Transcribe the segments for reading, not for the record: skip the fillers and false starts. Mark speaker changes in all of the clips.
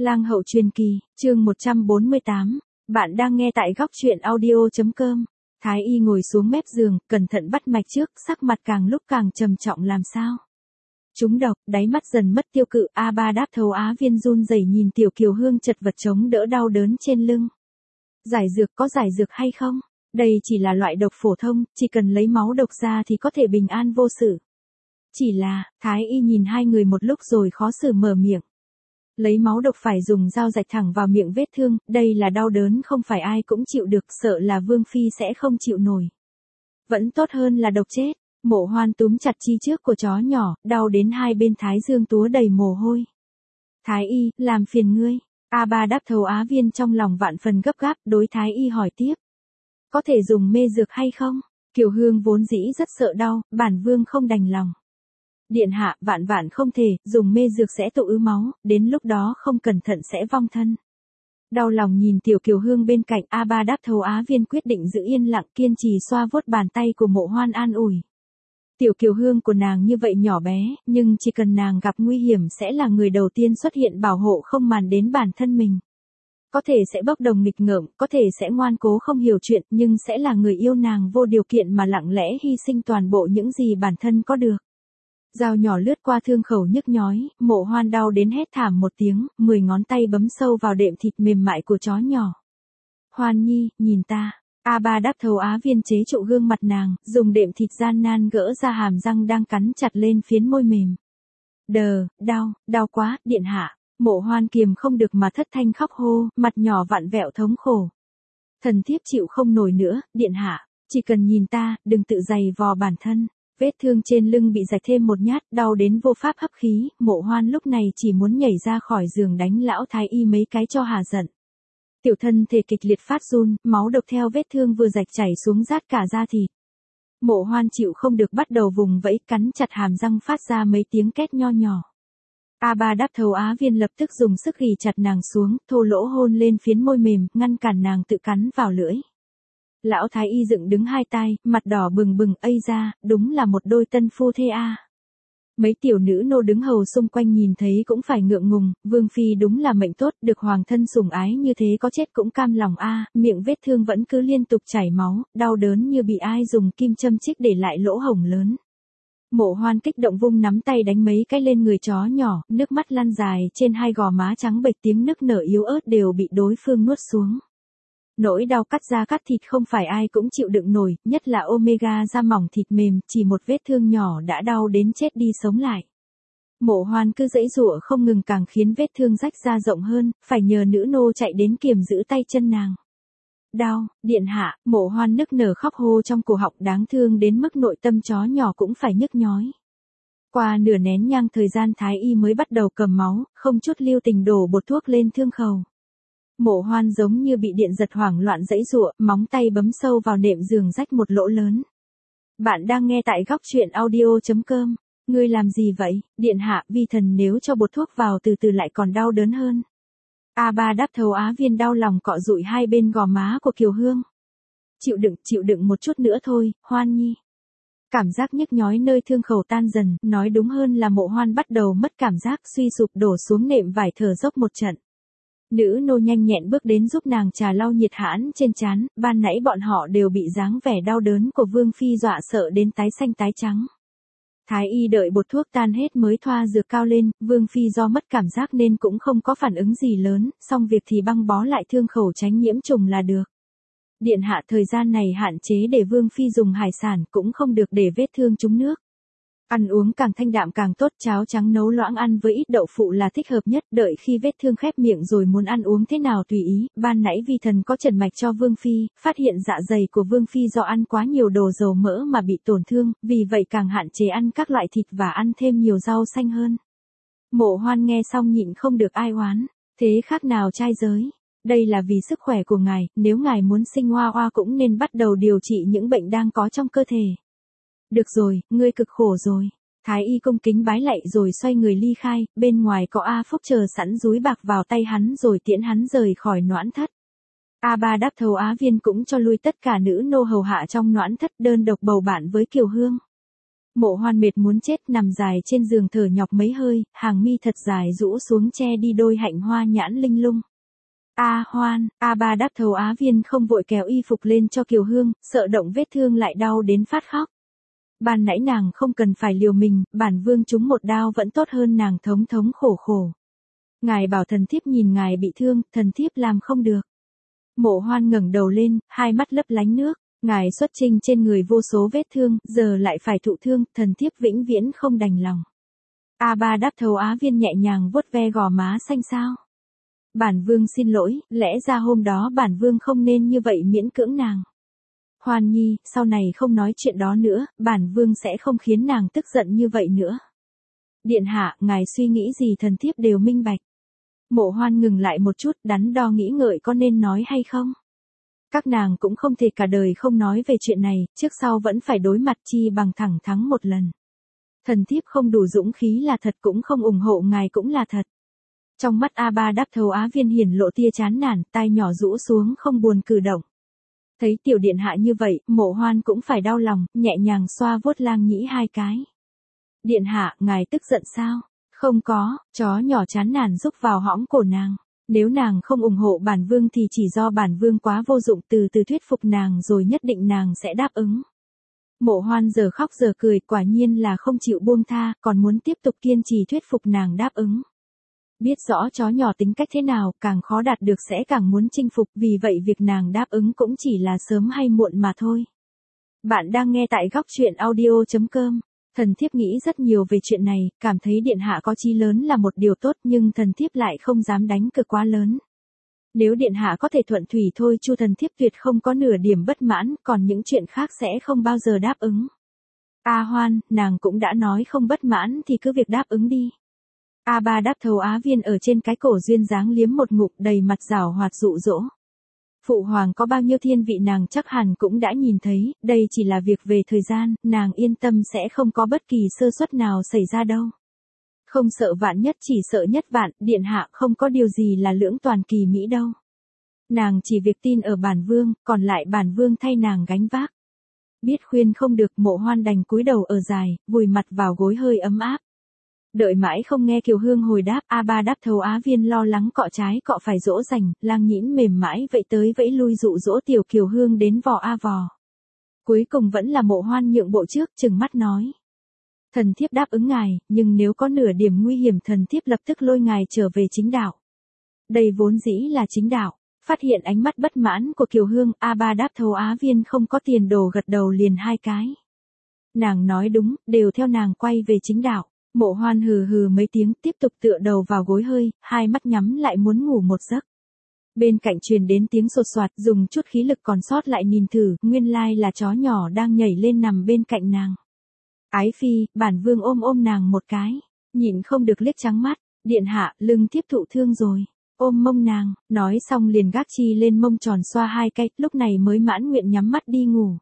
Speaker 1: Lang hậu truyền kỳ, chương 148. Bạn đang nghe tại góc truyện audio.com. Thái y ngồi xuống mép giường, cẩn thận bắt mạch trước, sắc mặt càng lúc càng trầm trọng làm sao. Trúng độc, đáy mắt dần mất tiêu cự, A3 đáp thấu á viên run rẩy nhìn Tiểu Kiều Hương chật vật chống đỡ đau đớn trên lưng. Giải dược có giải dược hay không? Đây chỉ là loại độc phổ thông, chỉ cần lấy máu độc ra thì có thể bình an vô sự. Chỉ là, Thái y nhìn hai người một lúc rồi khó xử mở miệng. Lấy máu độc phải dùng dao rạch thẳng vào miệng vết thương, đây là đau đớn không phải ai cũng chịu được, sợ là Vương Phi sẽ không chịu nổi. Vẫn tốt hơn là độc chết. Mộ Hoan túm chặt chi trước của chó nhỏ, đau đến hai bên thái dương túa đầy mồ hôi. Thái y, làm phiền ngươi. A3 đáp thấu á viên trong lòng vạn phần gấp gáp, đối Thái y hỏi tiếp. Có thể dùng mê dược hay không? Kiều Hương vốn dĩ rất sợ đau, bản vương không đành lòng. Điện hạ, vạn vạn không thể, dùng mê dược sẽ tụ ứ máu, đến lúc đó không cẩn thận sẽ vong thân. Đau lòng nhìn Tiểu Kiều Hương bên cạnh, A3 đáp thấu á viên quyết định giữ yên lặng, kiên trì xoa vuốt bàn tay của Mộ Hoan an ủi. Tiểu Kiều Hương của nàng như vậy nhỏ bé, nhưng chỉ cần nàng gặp nguy hiểm sẽ là người đầu tiên xuất hiện bảo hộ không màn đến bản thân mình. Có thể sẽ bốc đồng nghịch ngợm, có thể sẽ ngoan cố không hiểu chuyện, nhưng sẽ là người yêu nàng vô điều kiện mà lặng lẽ hy sinh toàn bộ những gì bản thân có được. Dao nhỏ lướt qua thương khẩu nhức nhói, Mộ Hoan đau đến hét thảm một tiếng, 10 ngón tay bấm sâu vào đệm thịt mềm mại của chó nhỏ. Hoan nhi, nhìn ta. A3 đáp thấu á viên chế trụ gương mặt nàng, dùng đệm thịt gian nan gỡ ra hàm răng đang cắn chặt lên phiến môi mềm. Đau quá, điện hạ. Mộ Hoan kiềm không được mà thất thanh khóc hô, mặt nhỏ vặn vẹo thống khổ. Thần thiếp chịu không nổi nữa, điện hạ, chỉ cần nhìn ta, đừng tự giày vò bản thân. Vết thương trên lưng bị rạch thêm một nhát, đau đến vô pháp hấp khí, Mộ Hoan lúc này chỉ muốn nhảy ra khỏi giường đánh lão thái y mấy cái cho hà giận. Tiểu thân thể kịch liệt phát run, máu độc theo vết thương vừa rạch chảy xuống rát cả da thịt. Mộ Hoan chịu không được bắt đầu vùng vẫy, cắn chặt hàm răng phát ra mấy tiếng két nho nhỏ. A3 đáp thấu á viên lập tức dùng sức ghì chặt nàng xuống, thô lỗ hôn lên phiến môi mềm, ngăn cản nàng tự cắn vào lưỡi. Lão thái y dựng đứng hai tai, mặt đỏ bừng bừng, ây ra, đúng là một đôi tân phu thê a. Mấy tiểu nữ nô đứng hầu xung quanh nhìn thấy cũng phải ngượng ngùng, Vương Phi đúng là mệnh tốt, được hoàng thân sủng ái như thế có chết cũng cam lòng a. Miệng vết thương vẫn cứ liên tục chảy máu, đau đớn như bị ai dùng kim châm chích để lại lỗ hổng lớn. Mộ Hoan kích động vung nắm tay đánh mấy cái lên người chó nhỏ, nước mắt lăn dài trên hai gò má trắng bệch, tiếng nức nở yếu ớt đều bị đối phương nuốt xuống. Nỗi đau cắt da cắt thịt không phải ai cũng chịu đựng nổi, nhất là Omega da mỏng thịt mềm, chỉ một vết thương nhỏ đã đau đến chết đi sống lại. Mộ Hoan cứ giãy giụa không ngừng càng khiến vết thương rách ra rộng hơn, phải nhờ nữ nô chạy đến kiềm giữ tay chân nàng. Đau, điện hạ, Mộ Hoan nức nở khóc hô trong cổ họng, đáng thương đến mức nội tâm chó nhỏ cũng phải nhức nhói. Qua nửa nén nhang thời gian Thái y mới bắt đầu cầm máu, không chút lưu tình đổ bột thuốc lên thương khẩu. Mộ Hoan giống như bị điện giật hoảng loạn giãy giụa, móng tay bấm sâu vào nệm giường rách một lỗ lớn. Bạn đang nghe tại góc truyện audio.com. Ngươi làm gì vậy, điện hạ, vi thần nếu cho bột thuốc vào từ từ lại còn đau đớn hơn. A3 đáp thấu á viên đau lòng cọ dụi hai bên gò má của Kiều Hương. Chịu đựng một chút nữa thôi, Hoan nhi. Cảm giác nhức nhói nơi thương khẩu tan dần, nói đúng hơn là Mộ Hoan bắt đầu mất cảm giác, suy sụp đổ xuống nệm vải thở dốc một trận. Nữ nô nhanh nhẹn bước đến giúp nàng trà lau nhiệt hãn trên trán, ban nãy bọn họ đều bị dáng vẻ đau đớn của Vương Phi dọa sợ đến tái xanh tái trắng. Thái y đợi bột thuốc tan hết mới thoa dược cao lên, Vương Phi do mất cảm giác nên cũng không có phản ứng gì lớn, xong việc thì băng bó lại thương khẩu tránh nhiễm trùng là được. Điện hạ, thời gian này hạn chế để Vương Phi dùng hải sản, cũng không được để vết thương trúng nước. Ăn uống càng thanh đạm càng tốt, cháo trắng nấu loãng ăn với ít đậu phụ là thích hợp nhất, đợi khi vết thương khép miệng rồi muốn ăn uống thế nào tùy ý. Ban nãy vi thần có trần mạch cho Vương Phi, phát hiện dạ dày của Vương Phi do ăn quá nhiều đồ dầu mỡ mà bị tổn thương, vì vậy càng hạn chế ăn các loại thịt và ăn thêm nhiều rau xanh hơn. Mộ Hoan nghe xong nhịn không được ai oán, thế khác nào trai giới. Đây là vì sức khỏe của ngài, nếu ngài muốn sinh hoa hoa cũng nên bắt đầu điều trị những bệnh đang có trong cơ thể. Được rồi, ngươi cực khổ rồi. Thái y cung kính bái lạy rồi xoay người ly khai, bên ngoài có A Phúc chờ sẵn dúi bạc vào tay hắn rồi tiễn hắn rời khỏi noãn thất. A3 đáp thấu á viên cũng cho lui tất cả nữ nô hầu hạ trong noãn thất, đơn độc bầu bạn với Kiều Hương. Mộ Hoan mệt muốn chết, nằm dài trên giường thở nhọc mấy hơi, hàng mi thật dài rũ xuống che đi đôi hạnh hoa nhãn linh lung. A Hoan, A Ba đáp thầu Á Viên không vội kéo y phục lên cho Kiều Hương, sợ động vết thương lại đau đến phát khóc. Ban nãy nàng không cần phải liều mình, bản vương trúng một đao vẫn tốt hơn nàng thống thống khổ khổ. Ngài bảo thần thiếp nhìn ngài bị thương, thần thiếp làm không được. Mộ Hoan ngẩng đầu lên, hai mắt lấp lánh nước, ngài xuất trinh trên người vô số vết thương, giờ lại phải thụ thương, thần thiếp vĩnh viễn không đành lòng. A Ba đáp thầu Á Viên nhẹ nhàng vuốt ve gò má xanh xao. Bản vương xin lỗi, lẽ ra hôm đó bản vương không nên như vậy miễn cưỡng nàng. Hoan nhi, sau này không nói chuyện đó nữa, bản vương sẽ không khiến nàng tức giận như vậy nữa. Điện hạ, ngài suy nghĩ gì thần thiếp đều minh bạch. Mộ Hoan ngừng lại một chút, đắn đo nghĩ ngợi có nên nói hay không. Các nàng cũng không thể cả đời không nói về chuyện này, trước sau vẫn phải đối mặt chi bằng thẳng thắng một lần. Thần thiếp không đủ dũng khí là thật, cũng không ủng hộ ngài cũng là thật. Trong mắt A Ba đáp thầu Á Viên hiển lộ tia chán nản, tai nhỏ rũ xuống không buồn cử động. Thấy tiểu điện hạ như vậy, Mộ Hoan cũng phải đau lòng, nhẹ nhàng xoa vuốt Lang Nhĩ hai cái. Điện hạ, ngài tức giận sao? Không có, chó nhỏ chán nản rúc vào hõm cổ nàng. Nếu nàng không ủng hộ bản vương thì chỉ do bản vương quá vô dụng, từ từ thuyết phục nàng rồi nhất định nàng sẽ đáp ứng. Mộ Hoan giờ khóc giờ cười, quả nhiên là không chịu buông tha, còn muốn tiếp tục kiên trì thuyết phục nàng đáp ứng. Biết rõ chó nhỏ tính cách thế nào, càng khó đạt được sẽ càng muốn chinh phục, vì vậy việc nàng đáp ứng cũng chỉ là sớm hay muộn mà thôi. Bạn đang nghe tại góc truyện audio.com. Thần thiếp nghĩ rất nhiều về chuyện này, cảm thấy điện hạ có chí lớn là một điều tốt, nhưng thần thiếp lại không dám đánh cược quá lớn. Nếu điện hạ có thể thuận thủy thôi chu thần thiếp tuyệt không có nửa điểm bất mãn, còn những chuyện khác sẽ không bao giờ đáp ứng. A Hoan, nàng cũng đã nói không bất mãn thì cứ việc đáp ứng đi. A Ba đáp thầu Á Viên ở trên cái cổ duyên dáng liếm một ngụm, đầy mặt giảo hoạt dụ dỗ. Phụ hoàng có bao nhiêu thiên vị nàng chắc hẳn cũng đã nhìn thấy, đây chỉ là việc về thời gian, nàng yên tâm sẽ không có bất kỳ sơ suất nào xảy ra đâu. Không sợ vạn nhất, chỉ sợ nhất vạn, điện hạ không có điều gì là lưỡng toàn kỳ mỹ đâu. Nàng chỉ việc tin ở bản vương, còn lại bản vương thay nàng gánh vác. Biết khuyên không được, Mộ Hoan đành cúi đầu ở dài, vùi mặt vào gối hơi ấm áp. Đợi mãi không nghe Kiều Hương hồi đáp, A Ba đáp thầu Á Viên lo lắng cọ trái cọ phải dỗ dành, Lang Nhĩn mềm mãi vậy tới vẫy lui dụ dỗ tiểu Kiều Hương đến vò a vò. Cuối cùng vẫn là Mộ Hoan nhượng bộ trước, trừng mắt nói. Thần thiếp đáp ứng ngài, nhưng nếu có nửa điểm nguy hiểm thần thiếp lập tức lôi ngài trở về chính đạo. Đây vốn dĩ là chính đạo. Phát hiện ánh mắt bất mãn của Kiều Hương, A Ba đáp thầu Á Viên không có tiền đồ gật đầu liền hai cái. Nàng nói đúng, đều theo nàng quay về chính đạo. Mộ Hoan hừ hừ mấy tiếng, tiếp tục tựa đầu vào gối hơi, hai mắt nhắm lại muốn ngủ một giấc. Bên cạnh truyền đến tiếng sột soạt, dùng chút khí lực còn sót lại nhìn thử, nguyên lai là chó nhỏ đang nhảy lên nằm bên cạnh nàng. Ái phi, bản vương ôm ôm nàng một cái, nhịn không được liếc trắng mắt, điện hạ, lưng thiếp thụ thương rồi. Ôm mông nàng, nói xong liền gác chi lên mông tròn xoa hai cái, lúc này mới mãn nguyện nhắm mắt đi ngủ.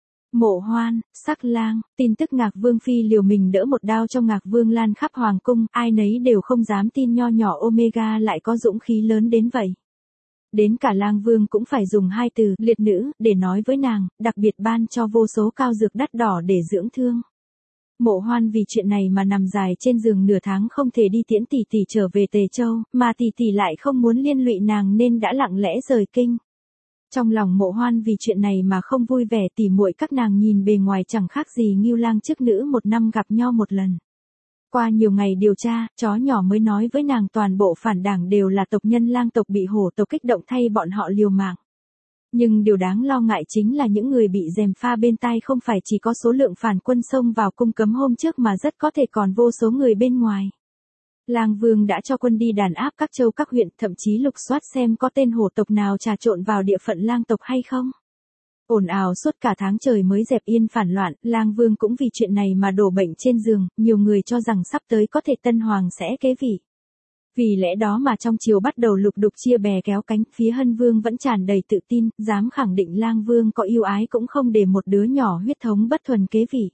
Speaker 1: Mộ Hoan, Sắc Lang, tin tức Ngạc Vương phi liều mình đỡ một đao cho Ngạc Vương lan khắp hoàng cung, ai nấy đều không dám tin nho nhỏ Omega lại có dũng khí lớn đến vậy. Đến cả Lang Vương cũng phải dùng hai từ liệt nữ để nói với nàng, đặc biệt ban cho vô số cao dược đắt đỏ để dưỡng thương. Mộ Hoan vì chuyện này mà nằm dài trên giường nửa tháng không thể đi tiễn tỷ tỷ trở về Tề Châu, mà tỷ tỷ lại không muốn liên lụy nàng nên đã lặng lẽ rời kinh. Trong lòng Mộ Hoan vì chuyện này mà không vui vẻ, tỉ muội các nàng nhìn bề ngoài chẳng khác gì Ngưu Lang chức nữ một năm gặp nhau một lần. Qua nhiều ngày điều tra, chó nhỏ mới nói với nàng toàn bộ phản đảng đều là tộc nhân Lang tộc bị hổ tộc kích động thay bọn họ liều mạng. Nhưng điều đáng lo ngại chính là những người bị gièm pha bên tai không phải chỉ có số lượng phản quân xông vào cung cấm hôm trước mà rất có thể còn vô số người bên ngoài. Lang Vương đã cho quân đi đàn áp các châu các huyện, thậm chí lục soát xem có tên hổ tộc nào trà trộn vào địa phận Lang tộc hay không. Ồn ào suốt cả tháng trời mới dẹp yên phản loạn, Lang Vương cũng vì chuyện này mà đổ bệnh trên giường, nhiều người cho rằng sắp tới có thể Tân Hoàng sẽ kế vị. Vì lẽ đó mà trong triều bắt đầu lục đục chia bè kéo cánh, phía Hân Vương vẫn tràn đầy tự tin, dám khẳng định Lang Vương có yêu ái cũng không để một đứa nhỏ huyết thống bất thuần kế vị.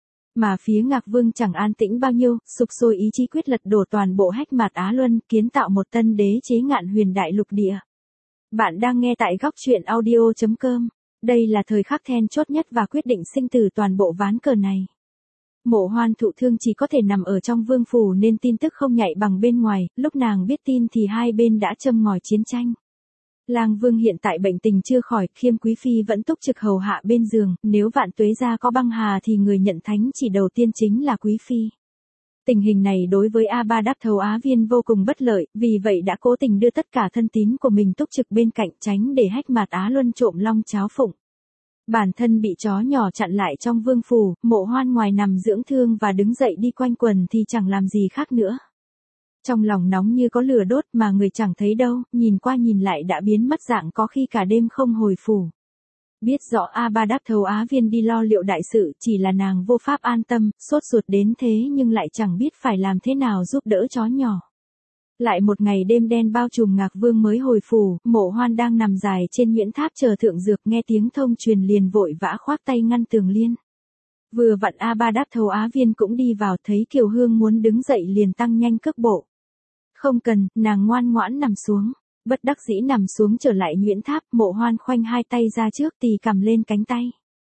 Speaker 1: Mà phía Ngạc Vương chẳng an tĩnh bao nhiêu, sục sôi ý chí quyết lật đổ toàn bộ hách mạt Á Luân, kiến tạo một tân đế chế ngạn huyền đại lục địa. Bạn đang nghe tại góc truyện audio.com. Đây là thời khắc then chốt nhất và quyết định sinh tử toàn bộ ván cờ này. Mộ Hoan thụ thương chỉ có thể nằm ở trong vương phủ nên tin tức không nhạy bằng bên ngoài, lúc nàng biết tin thì hai bên đã châm ngòi chiến tranh. Lang Vương hiện tại bệnh tình chưa khỏi, Khiêm Quý Phi vẫn túc trực hầu hạ bên giường, nếu Vạn Tuế gia có băng hà thì người nhận thánh chỉ đầu tiên chính là Quý Phi. Tình hình này đối với A Ba Đáp Thầu Á Viên vô cùng bất lợi, vì vậy đã cố tình đưa tất cả thân tín của mình túc trực bên cạnh tránh để Hách Mạt Á Luân trộm long cháo phụng. Bản thân bị chó nhỏ chặn lại trong vương phủ, Mộ Hoan ngoài nằm dưỡng thương và đứng dậy đi quanh quần thì chẳng làm gì khác nữa. Trong lòng nóng như có lửa đốt mà người chẳng thấy đâu, nhìn qua nhìn lại đã biến mất dạng có khi cả đêm không hồi phủ. Biết rõ A Ba Đáp Thầu Á Viên đi lo liệu đại sự, chỉ là nàng vô pháp an tâm, sốt ruột đến thế nhưng lại chẳng biết phải làm thế nào giúp đỡ chó nhỏ. Lại một ngày đêm đen bao trùm Ngạc Vương mới hồi phủ, Mộ Hoan đang nằm dài trên nhuyễn tháp chờ thượng dược, nghe tiếng thông truyền liền vội vã khoác tay ngăn Tường Liên. Vừa vặn A Ba Đáp Thầu Á Viên cũng đi vào, thấy Kiều Hương muốn đứng dậy liền tăng nhanh cước bộ. Không cần, nàng ngoan ngoãn nằm xuống. Bất đắc dĩ nằm xuống trở lại nhuyễn tháp, Mộ Hoan khoanh hai tay ra trước tì cầm lên cánh tay.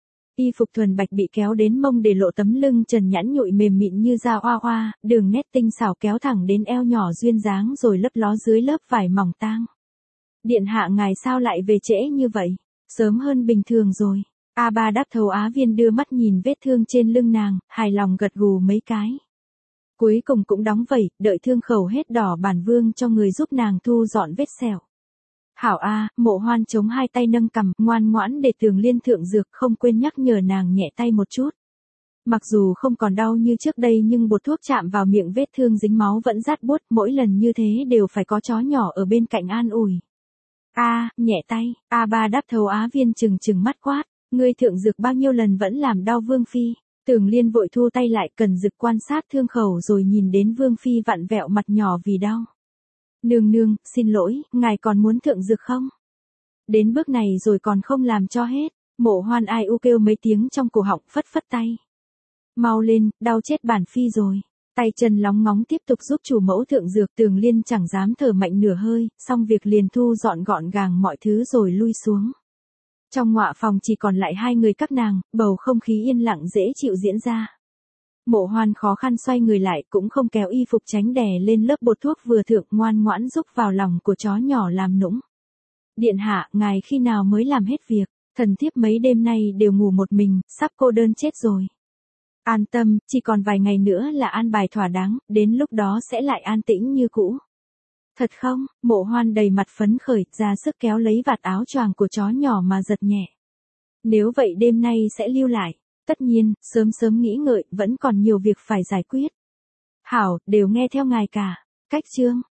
Speaker 1: Y phục thuần bạch bị kéo đến mông để lộ tấm lưng trần nhẵn nhụi mềm mịn như da oa oa, đường nét tinh xảo kéo thẳng đến eo nhỏ duyên dáng rồi lấp ló dưới lớp vải mỏng tang. Điện hạ ngài sao lại về trễ như vậy? Sớm hơn bình thường rồi. A Ba Đáp Thầu Á Viên đưa mắt nhìn vết thương trên lưng nàng, hài lòng gật gù mấy cái. Cuối cùng cũng đóng vẩy, đợi thương khẩu hết đỏ bản vương cho người giúp nàng thu dọn vết sẹo. Hảo A, Mộ Hoan chống hai tay nâng cằm, ngoan ngoãn để Tường Liên thượng dược, không quên nhắc nhở nàng nhẹ tay một chút. Mặc dù không còn đau như trước đây nhưng bột thuốc chạm vào miệng vết thương dính máu vẫn rát buốt, mỗi lần như thế đều phải có chó nhỏ ở bên cạnh an ủi. A, nhẹ tay, A Ba Đáp Thầu Á Viên trừng trừng mắt quát, ngươi thượng dược bao nhiêu lần vẫn làm đau vương phi. Tường Liên vội thu tay lại, cần dực quan sát thương khẩu rồi nhìn đến vương phi vặn vẹo mặt nhỏ vì đau. Nương nương, xin lỗi, ngài còn muốn thượng dược không? Đến bước này rồi còn không làm cho hết. Mộ Hoan ai u kêu mấy tiếng trong cổ họng, phất phất tay. Mau lên, đau chết bản phi rồi. Tay chân lóng ngóng tiếp tục giúp chủ mẫu thượng dược. Tường Liên chẳng dám thở mạnh nửa hơi, xong việc liền thu dọn gọn gàng mọi thứ rồi lui xuống. Trong ngọa phòng chỉ còn lại hai người các nàng, bầu không khí yên lặng dễ chịu diễn ra. Mộ Hoan khó khăn xoay người lại, cũng không kéo y phục tránh đè lên lớp bột thuốc vừa thượng, ngoan ngoãn rúc vào lòng của chó nhỏ làm nũng. Điện hạ, ngài khi nào mới làm hết việc? Thần thiếp mấy đêm nay đều ngủ một mình, sắp cô đơn chết rồi. An tâm, chỉ còn vài ngày nữa là an bài thỏa đáng, đến lúc đó sẽ lại an tĩnh như cũ. Thật không? Mộ Hoan đầy mặt phấn khởi, ra sức kéo lấy vạt áo choàng của chó nhỏ mà giật nhẹ. Nếu vậy đêm nay sẽ lưu lại. Tất nhiên, sớm sớm nghĩ ngợi, vẫn còn nhiều việc phải giải quyết. Hảo, đều nghe theo ngài cả. Cách chương.